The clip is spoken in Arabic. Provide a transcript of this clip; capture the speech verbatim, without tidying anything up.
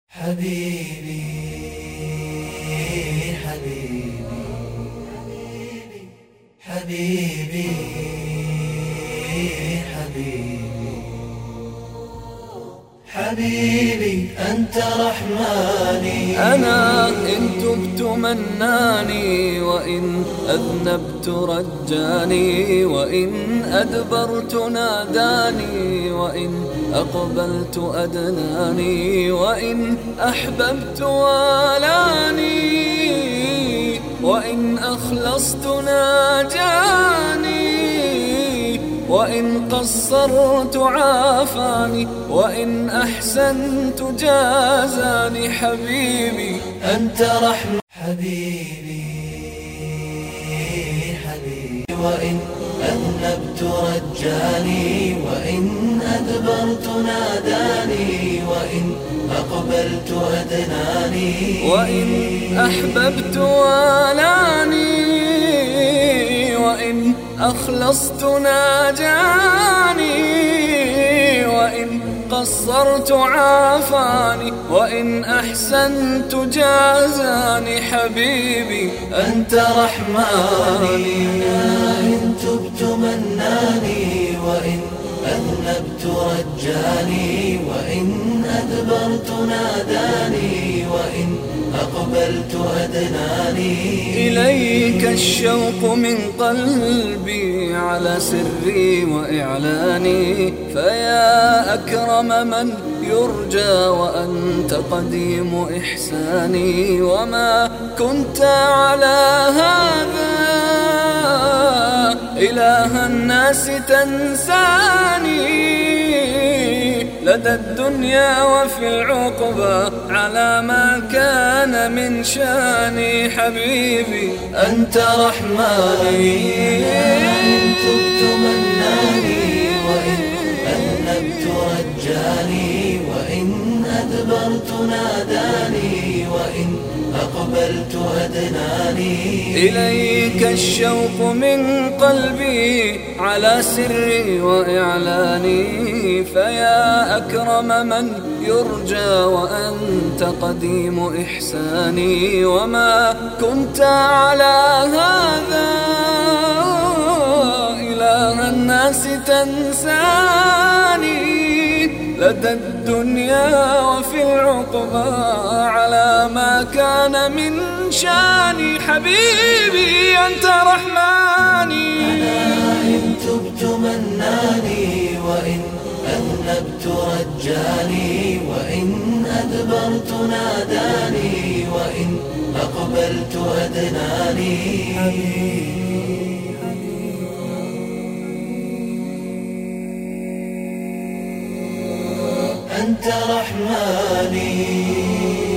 حبيبي حبيبي حبيبي حبيبي حبيبي أنت رحماني. أنا إن تبت مناني، وإن أذنبت رجاني، وإن أدبرت ناداني، وإن أقبلت أدناني، وإن أحببت والاني، وإن أخلصت ناجاني، وإن قصرت عافاني، وإن أحسنت جازاني. حبيبي أنت رحمة. حبيبي حبيبي وإن أذنبت رجاني، وإن أدبرت ناداني، وإن أقبلت أدناني، وإن أحببت والاني، وإن أخلصت ناجاني، وإن قصرت عافاني، وإن أحسنت جازاني. حبيبي أنت رحماني. إن تبت مناني، وإن أذنبت رجاني، وإن أدبرت ناداني، وإن أقبلت أدناني. إليك الشوق من قلبي على سري وإعلاني، فيا أكرم من يرجى وأنت قديم إحساني. وما كنت على هذا إله الناس تنساني، لدى الدنيا وفي العقبى على ما كان من شاني. حبيبي أنت رحماني. إن تبت مناني، وإن أذنبت رجاني، وإن أدبرت ناداني، وإن أقبلت أدناني. إليك الشوق من قلبي على سري وإعلاني، فيا أكرم من يرجى وأنت قديم إحساني. وما كنت على هذا إله الناس تنساني، لدى الدنيا وفي العقبى على ما كان من شاني. حبيبي أنت رحماني. أنا إن تبت مناني، وإن أذنبت رجاني، وإن أدبرت ناداني، وإن أقبلت أدناني. أنت رحماني.